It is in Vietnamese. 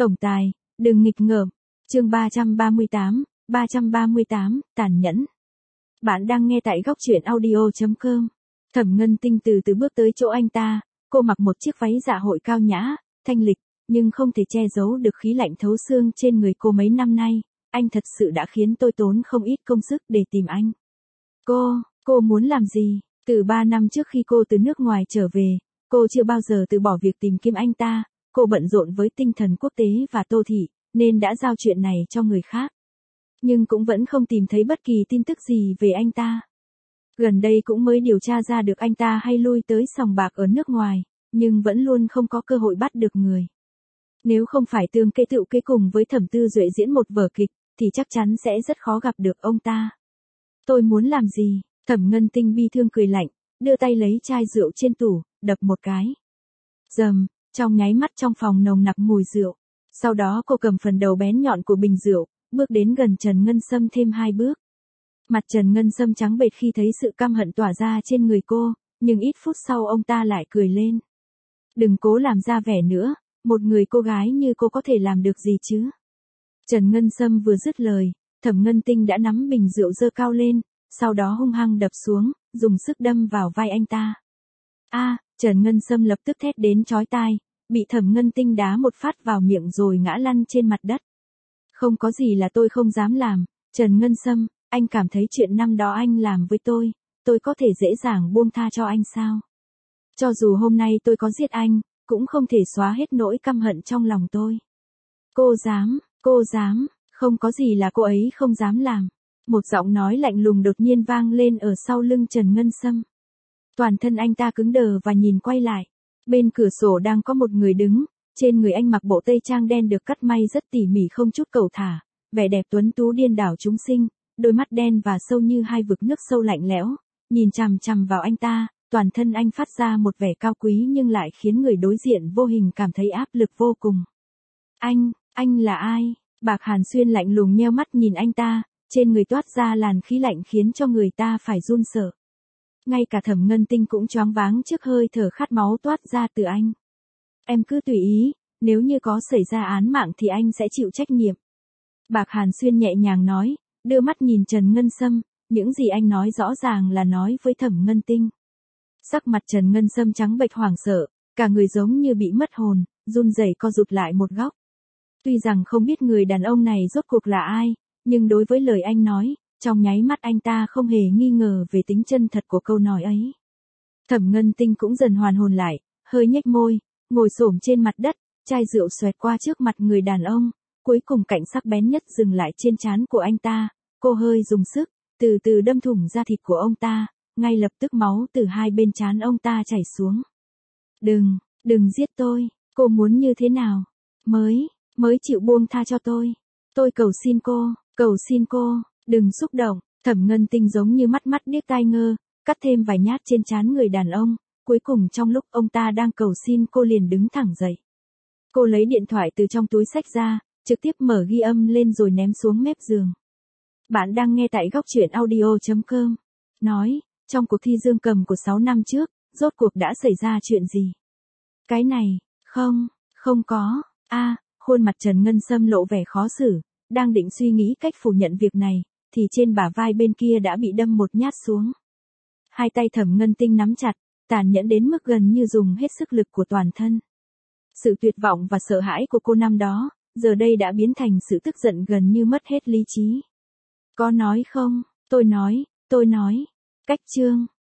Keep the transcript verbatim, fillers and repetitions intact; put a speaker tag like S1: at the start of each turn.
S1: Tổng tài, đừng nghịch ngợm. Chương ba trăm ba mươi tám, ba trăm ba mươi tám, tàn nhẫn. Bạn đang nghe tại góc truyện audio chấm com. Thẩm Ngân Tinh từ từ bước tới chỗ anh ta, cô mặc một chiếc váy dạ hội cao nhã, thanh lịch, nhưng không thể che giấu được khí lạnh thấu xương trên người cô mấy năm nay. Anh thật sự đã khiến tôi tốn không ít công sức để tìm anh. Cô, cô muốn làm gì? Từ ba năm trước khi cô từ nước ngoài trở về, cô chưa bao giờ từ bỏ việc tìm kiếm anh ta. Cô bận rộn với tinh thần quốc tế và Tô Thị, nên đã giao chuyện này cho người khác. Nhưng cũng vẫn không tìm thấy bất kỳ tin tức gì về anh ta. Gần đây cũng mới điều tra ra được anh ta hay lui tới sòng bạc ở nước ngoài, nhưng vẫn luôn không có cơ hội bắt được người. Nếu không phải Tương Kế Tựu Kế cùng với Thẩm Tư Duệ diễn một vở kịch, thì chắc chắn sẽ rất khó gặp được ông ta. Tôi muốn làm gì? Thẩm Ngân Tinh bi thương cười lạnh, đưa tay lấy chai rượu trên tủ, đập một cái. Dầm, trong nháy mắt trong phòng nồng nặc mùi rượu. Sau đó cô cầm phần đầu bén nhọn của bình rượu, bước đến gần Trần Ngân Sâm thêm hai bước. Mặt Trần Ngân Sâm trắng bệch khi thấy sự căm hận tỏa ra trên người cô, nhưng ít phút sau ông ta lại cười lên. Đừng cố làm ra vẻ nữa, một người cô gái như cô có thể làm được gì chứ? Trần Ngân Sâm vừa dứt lời, Thẩm Ngân Tinh đã nắm bình rượu giơ cao lên, sau đó hung hăng đập xuống, dùng sức đâm vào vai anh ta. A, Trần Ngân Sâm lập tức thét đến chói tai, bị Thẩm Ngân Tinh đá một phát vào miệng rồi ngã lăn trên mặt đất. Không có gì là tôi không dám làm, Trần Ngân Sâm, anh cảm thấy chuyện năm đó anh làm với tôi, tôi có thể dễ dàng buông tha cho anh sao? Cho dù hôm nay tôi có giết anh, cũng không thể xóa hết nỗi căm hận trong lòng tôi. Cô dám, cô dám, không có gì là cô ấy không dám làm. Một giọng nói lạnh lùng đột nhiên vang lên ở sau lưng Trần Ngân Sâm. Toàn thân anh ta cứng đờ và nhìn quay lại. Bên cửa sổ đang có một người đứng, trên người anh mặc bộ tây trang đen được cắt may rất tỉ mỉ không chút cầu thả, vẻ đẹp tuấn tú điên đảo chúng sinh, đôi mắt đen và sâu như hai vực nước sâu lạnh lẽo, nhìn chằm chằm vào anh ta, toàn thân anh phát ra một vẻ cao quý nhưng lại khiến người đối diện vô hình cảm thấy áp lực vô cùng. Anh, anh là ai? Bạc Hàn Xuyên lạnh lùng nheo mắt nhìn anh ta, trên người toát ra làn khí lạnh khiến cho người ta phải run sợ. Ngay cả Thẩm Ngân Tinh cũng choáng váng trước hơi thở khát máu toát ra từ anh. Em cứ tùy ý, nếu như có xảy ra án mạng thì anh sẽ chịu trách nhiệm. Bạc Hàn Xuyên nhẹ nhàng nói, đưa mắt nhìn Trần Ngân Sâm, những gì anh nói rõ ràng là nói với Thẩm Ngân Tinh. Sắc mặt Trần Ngân Sâm trắng bệch hoảng sợ, cả người giống như bị mất hồn, run rẩy co rụt lại một góc. Tuy rằng không biết người đàn ông này rốt cuộc là ai, nhưng đối với lời anh nói, trong nháy mắt anh ta không hề nghi ngờ về tính chân thật của câu nói ấy. Thẩm Ngân Tinh cũng dần hoàn hồn lại, hơi nhếch môi, ngồi xổm trên mặt đất, chai rượu xoẹt qua trước mặt người đàn ông, cuối cùng cạnh sắc bén nhất dừng lại trên trán của anh ta, cô hơi dùng sức, từ từ đâm thủng da thịt của ông ta, ngay lập tức máu từ hai bên trán ông ta chảy xuống. Đừng, đừng giết tôi, cô muốn như thế nào? Mới, mới chịu buông tha cho tôi. Tôi cầu xin cô, cầu xin cô, đừng xúc động. Thẩm Ngân Tinh giống như mắt mắt điếc tai ngơ, cắt thêm vài nhát trên trán người đàn ông, cuối cùng trong lúc ông ta đang cầu xin cô liền đứng thẳng dậy. Cô lấy điện thoại từ trong túi xách ra, trực tiếp mở ghi âm lên rồi ném xuống mép giường. Bạn đang nghe tại góc truyện audio chấm com. Nói, trong cuộc thi dương cầm của sáu năm trước, rốt cuộc đã xảy ra chuyện gì? Cái này, không, không có. A, khuôn mặt Trần Ngân Sâm lộ vẻ khó xử, đang định suy nghĩ cách phủ nhận việc này, thì trên bả vai bên kia đã bị đâm một nhát xuống. Hai tay Thẩm Ngân Tinh nắm chặt, tàn nhẫn đến mức gần như dùng hết sức lực của toàn thân. Sự tuyệt vọng và sợ hãi của cô năm đó, giờ đây đã biến thành sự tức giận gần như mất hết lý trí. Có nói không? Tôi nói, tôi nói. Cách chương.